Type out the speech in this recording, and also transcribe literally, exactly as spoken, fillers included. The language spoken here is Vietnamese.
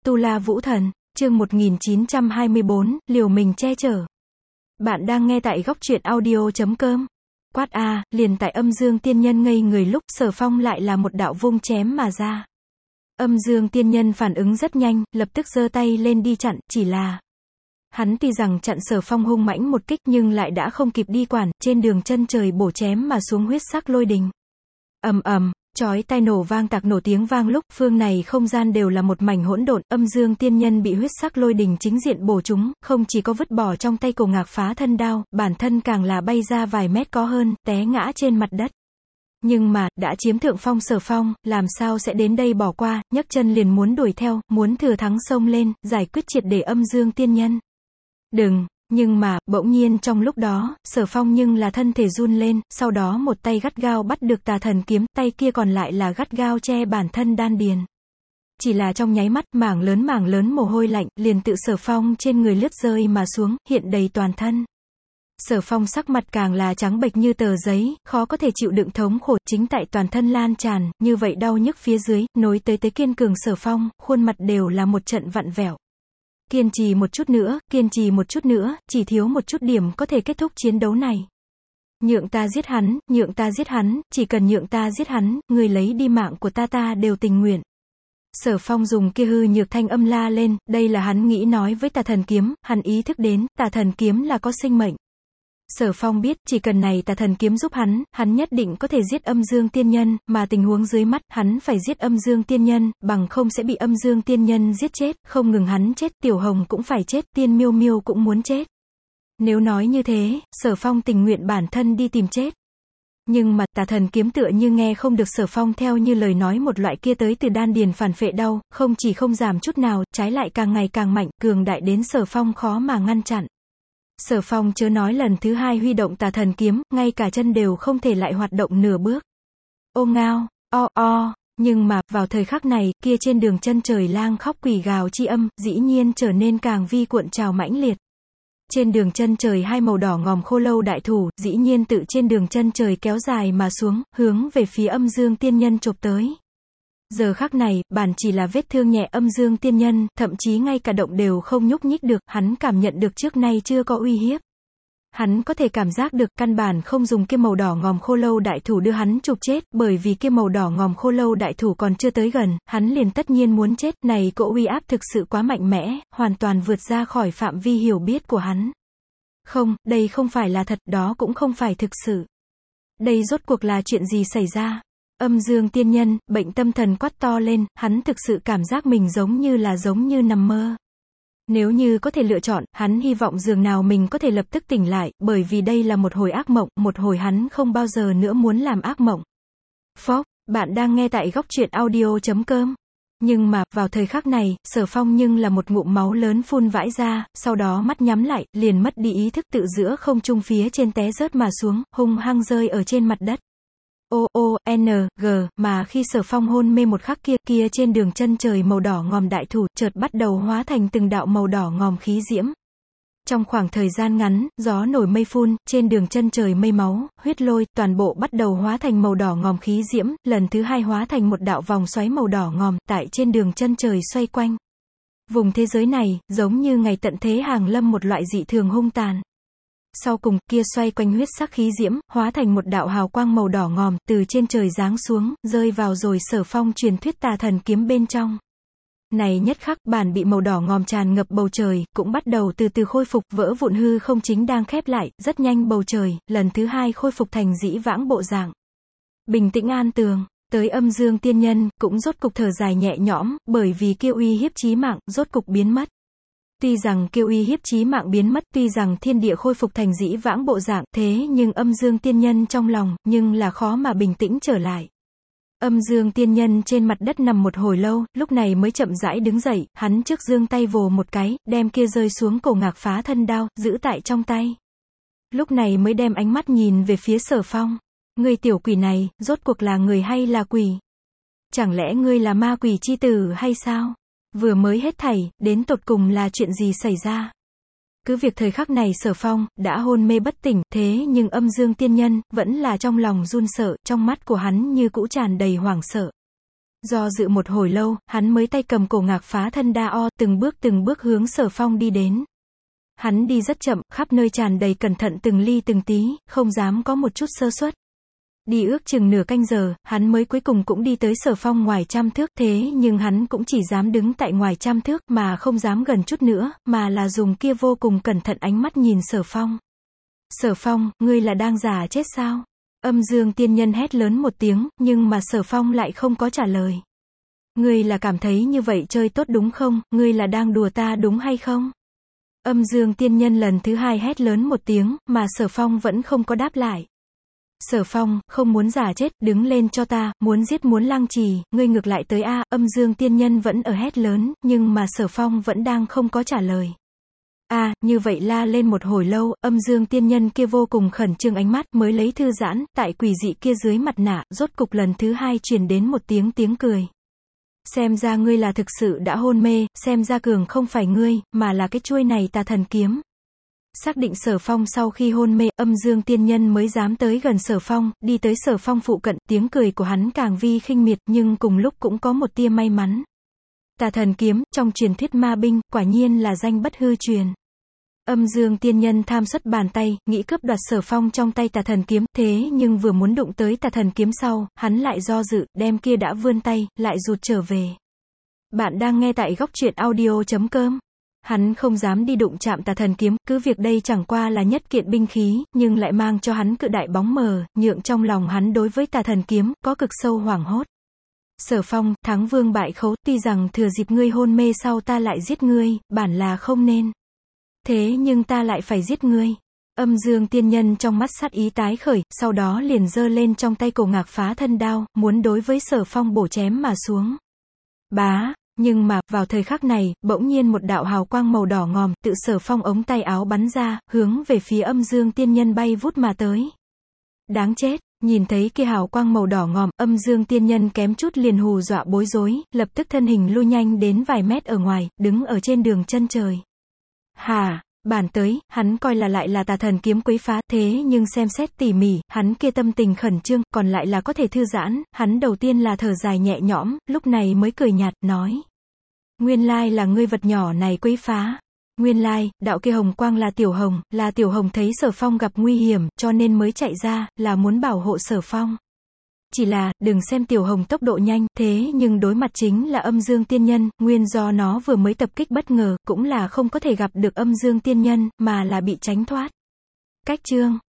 Tu La Vũ Thần, chương một nghìn chín trăm hai mươi bốn, liều mình che chở. Bạn đang nghe tại góc truyện audio chấm com. Quát a, liền tại Âm Dương Tiên Nhân ngây người lúc Sở Phong lại là một đạo vung chém mà ra. Âm Dương Tiên Nhân phản ứng rất nhanh, lập tức giơ tay lên đi chặn, chỉ là hắn tuy rằng chặn Sở Phong hung mãnh một kích nhưng lại đã không kịp đi quản, trên đường chân trời bổ chém mà xuống huyết sắc lôi đình. Ầm ầm, chói tai nổ vang tạc nổ tiếng vang lúc phương này không gian đều là một mảnh hỗn độn, Âm Dương Tiên Nhân bị huyết sắc lôi đình chính diện bổ trúng, không chỉ có vứt bỏ trong tay cổ ngạc phá thân đao, bản thân càng là bay ra vài mét có hơn, té ngã trên mặt đất. Nhưng mà, đã chiếm thượng phong Sở Phong, làm sao sẽ đến đây bỏ qua, nhấc chân liền muốn đuổi theo, muốn thừa thắng xông lên, giải quyết triệt để Âm Dương Tiên Nhân. Đừng! Nhưng mà, bỗng nhiên trong lúc đó, Sở Phong nhưng là thân thể run lên, sau đó một tay gắt gao bắt được Tà Thần kiếm, tay kia còn lại là gắt gao che bản thân đan điền. Chỉ là trong nháy mắt, mảng lớn mảng lớn mồ hôi lạnh, liền tự Sở Phong trên người lướt rơi mà xuống, hiện đầy toàn thân. Sở Phong sắc mặt càng là trắng bệch như tờ giấy, khó có thể chịu đựng thống khổ, chính tại toàn thân lan tràn, như vậy đau nhức phía dưới, nối tới tới kiên cường Sở Phong, khuôn mặt đều là một trận vặn vẹo. Kiên trì một chút nữa, kiên trì một chút nữa, chỉ thiếu một chút điểm có thể kết thúc chiến đấu này. Nhượng ta giết hắn, nhượng ta giết hắn, chỉ cần nhượng ta giết hắn, người lấy đi mạng của ta ta đều tình nguyện. Sở Phong dùng kia hư nhược thanh âm la lên, đây là hắn nghĩ nói với Tà Thần kiếm, hắn ý thức đến, Tà Thần kiếm là có sinh mệnh. Sở Phong biết, chỉ cần này Tà Thần kiếm giúp hắn, hắn nhất định có thể giết Âm Dương Tiên Nhân, mà tình huống dưới mắt, hắn phải giết Âm Dương Tiên Nhân, bằng không sẽ bị Âm Dương Tiên Nhân giết chết, không ngừng hắn chết, Tiểu Hồng cũng phải chết, Tiên Miêu Miêu cũng muốn chết. Nếu nói như thế, Sở Phong tình nguyện bản thân đi tìm chết. Nhưng mà, Tà Thần kiếm tựa như nghe không được Sở Phong theo như lời nói một loại kia tới từ đan điền phản phệ đau, không chỉ không giảm chút nào, trái lại càng ngày càng mạnh, cường đại đến Sở Phong khó mà ngăn chặn. Sở Phong chớ nói lần thứ hai huy động Tà Thần kiếm, ngay cả chân đều không thể lại hoạt động nửa bước. Ô ngao, o o, nhưng mà, vào thời khắc này, kia trên đường chân trời lang khóc quỷ gào chi âm, dĩ nhiên trở nên càng vi cuộn trào mãnh liệt. Trên đường chân trời hai màu đỏ ngòm khô lâu đại thủ, dĩ nhiên tự trên đường chân trời kéo dài mà xuống, hướng về phía Âm Dương Tiên Nhân chộp tới. Giờ khắc này, bản chỉ là vết thương nhẹ Âm Dương Tiên Nhân, thậm chí ngay cả động đều không nhúc nhích được, hắn cảm nhận được trước nay chưa có uy hiếp. Hắn có thể cảm giác được, căn bản không dùng kia màu đỏ ngòm khô lâu đại thủ đưa hắn chụp chết, bởi vì kia màu đỏ ngòm khô lâu đại thủ còn chưa tới gần, hắn liền tất nhiên muốn chết, này cỗ uy áp thực sự quá mạnh mẽ, hoàn toàn vượt ra khỏi phạm vi hiểu biết của hắn. Không, đây không phải là thật, đó cũng không phải thực sự. Đây rốt cuộc là chuyện gì xảy ra? Âm Dương Tiên Nhân, bệnh tâm thần quát to lên, hắn thực sự cảm giác mình giống như là giống như nằm mơ. Nếu như có thể lựa chọn, hắn hy vọng dường nào mình có thể lập tức tỉnh lại, bởi vì đây là một hồi ác mộng, một hồi hắn không bao giờ nữa muốn làm ác mộng. Phốc, bạn đang nghe tại góc truyện audio chấm com. Nhưng mà, vào thời khắc này, Sở Phong nhưng là một ngụm máu lớn phun vãi ra, sau đó mắt nhắm lại, liền mất đi ý thức tự giữa không trung phía trên té rớt mà xuống, hung hăng rơi ở trên mặt đất. O O N G, mà khi Sở Phong hôn mê một khắc kia, kia trên đường chân trời màu đỏ ngòm đại thủ, chợt bắt đầu hóa thành từng đạo màu đỏ ngòm khí diễm. Trong khoảng thời gian ngắn, gió nổi mây phun, trên đường chân trời mây máu, huyết lôi, toàn bộ bắt đầu hóa thành màu đỏ ngòm khí diễm, lần thứ hai hóa thành một đạo vòng xoáy màu đỏ ngòm, tại trên đường chân trời xoay quanh. Vùng thế giới này, giống như ngày tận thế hàng lâm một loại dị thường hung tàn. Sau cùng, kia xoay quanh huyết sắc khí diễm, hóa thành một đạo hào quang màu đỏ ngòm, từ trên trời giáng xuống, rơi vào rồi Sở Phong truyền thuyết Tà Thần kiếm bên trong. Này nhất khắc, bản bị màu đỏ ngòm tràn ngập bầu trời, cũng bắt đầu từ từ khôi phục, vỡ vụn hư không chính đang khép lại, rất nhanh bầu trời, lần thứ hai khôi phục thành dĩ vãng bộ dạng. Bình tĩnh an tường, tới Âm Dương Tiên Nhân, cũng rốt cục thở dài nhẹ nhõm, bởi vì kia uy hiếp chí mạng, rốt cục biến mất. Tuy rằng kêu uy hiếp chí mạng biến mất, tuy rằng thiên địa khôi phục thành dĩ vãng bộ dạng, thế nhưng Âm Dương Tiên Nhân trong lòng, nhưng là khó mà bình tĩnh trở lại. Âm Dương Tiên Nhân trên mặt đất nằm một hồi lâu, lúc này mới chậm rãi đứng dậy, hắn trước giương tay vồ một cái, đem kia rơi xuống cổ ngạc phá thân đao, giữ tại trong tay. Lúc này mới đem ánh mắt nhìn về phía Sở Phong. Ngươi tiểu quỷ này, rốt cuộc là người hay là quỷ? Chẳng lẽ ngươi là ma quỷ chi tử hay sao? Vừa mới hết thảy, đến tột cùng là chuyện gì xảy ra? Cứ việc thời khắc này Sở Phong, đã hôn mê bất tỉnh, thế nhưng Âm Dương Tiên Nhân, vẫn là trong lòng run sợ, trong mắt của hắn như cũ tràn đầy hoảng sợ. Do dự một hồi lâu, hắn mới tay cầm cổ ngạc phá thân đa o, từng bước từng bước hướng Sở Phong đi đến. Hắn đi rất chậm, khắp nơi tràn đầy cẩn thận từng ly từng tí, không dám có một chút sơ suất. Đi ước chừng nửa canh giờ, hắn mới cuối cùng cũng đi tới Sở Phong ngoài trăm thước, thế nhưng hắn cũng chỉ dám đứng tại ngoài trăm thước, mà không dám gần chút nữa, mà là dùng kia vô cùng cẩn thận ánh mắt nhìn Sở Phong. Sở Phong, ngươi là đang giả chết sao? Âm Dương tiên nhân hét lớn một tiếng, nhưng mà Sở Phong lại không có trả lời. Ngươi là cảm thấy như vậy chơi tốt đúng không? Ngươi là đang đùa ta đúng hay không? Âm Dương tiên nhân lần thứ hai hét lớn một tiếng, mà Sở Phong vẫn không có đáp lại. Sở Phong, không muốn giả chết, đứng lên cho ta, muốn giết muốn lăng trì, ngươi ngược lại tới a. Âm Dương tiên nhân vẫn ở hét lớn, nhưng mà Sở Phong vẫn đang không có trả lời. A, à, như vậy la lên một hồi lâu, Âm Dương tiên nhân kia vô cùng khẩn trương ánh mắt mới lấy thư giãn, tại quỷ dị kia dưới mặt nạ, rốt cục lần thứ hai truyền đến một tiếng tiếng cười. Xem ra ngươi là thực sự đã hôn mê, xem ra cường không phải ngươi, mà là cái chuôi này tà thần kiếm. Xác định Sở Phong sau khi hôn mê, Âm Dương tiên nhân mới dám tới gần Sở Phong, đi tới Sở Phong phụ cận, tiếng cười của hắn càng vi khinh miệt nhưng cùng lúc cũng có một tia may mắn. Tà thần kiếm, trong truyền thuyết ma binh, quả nhiên là danh bất hư truyền. Âm Dương tiên nhân tham xuất bàn tay, nghĩ cướp đoạt Sở Phong trong tay tà thần kiếm, thế nhưng vừa muốn đụng tới tà thần kiếm sau, hắn lại do dự, đem kia đã vươn tay, lại rụt trở về. Bạn đang nghe tại góc truyện audio chấm com. Hắn không dám đi đụng chạm tà thần kiếm, cứ việc đây chẳng qua là nhất kiện binh khí, nhưng lại mang cho hắn cự đại bóng mờ, nhượng trong lòng hắn đối với tà thần kiếm, có cực sâu hoảng hốt. Sở Phong, thắng vương bại khấu, tuy rằng thừa dịp ngươi hôn mê sau ta lại giết ngươi, bản là không nên. Thế nhưng ta lại phải giết ngươi. Âm Dương tiên nhân trong mắt sát ý tái khởi, sau đó liền giơ lên trong tay cổ ngạc phá thân đao, muốn đối với Sở Phong bổ chém mà xuống. Bá, nhưng mà, vào thời khắc này, bỗng nhiên một đạo hào quang màu đỏ ngòm, tự Sở Phong ống tay áo bắn ra, hướng về phía Âm Dương tiên nhân bay vút mà tới. Đáng chết, nhìn thấy kia hào quang màu đỏ ngòm, Âm Dương tiên nhân kém chút liền hù dọa bối rối, lập tức thân hình lui nhanh đến vài mét ở ngoài, đứng ở trên đường chân trời. Hà, bản tới, hắn coi là lại là tà thần kiếm quấy phá, thế nhưng xem xét tỉ mỉ, hắn kia tâm tình khẩn trương, còn lại là có thể thư giãn, hắn đầu tiên là thở dài nhẹ nhõm, lúc này mới cười nhạt, nói. Nguyên lai là ngươi vật nhỏ này quấy phá. Nguyên lai, đạo kia hồng quang là Tiểu Hồng, là Tiểu Hồng thấy Sở Phong gặp nguy hiểm, cho nên mới chạy ra, là muốn bảo hộ Sở Phong. Chỉ là, đừng xem Tiểu Hồng tốc độ nhanh, thế nhưng đối mặt chính là Âm Dương tiên nhân, nguyên do nó vừa mới tập kích bất ngờ, cũng là không có thể gặp được Âm Dương tiên nhân, mà là bị tránh thoát. Cách chương.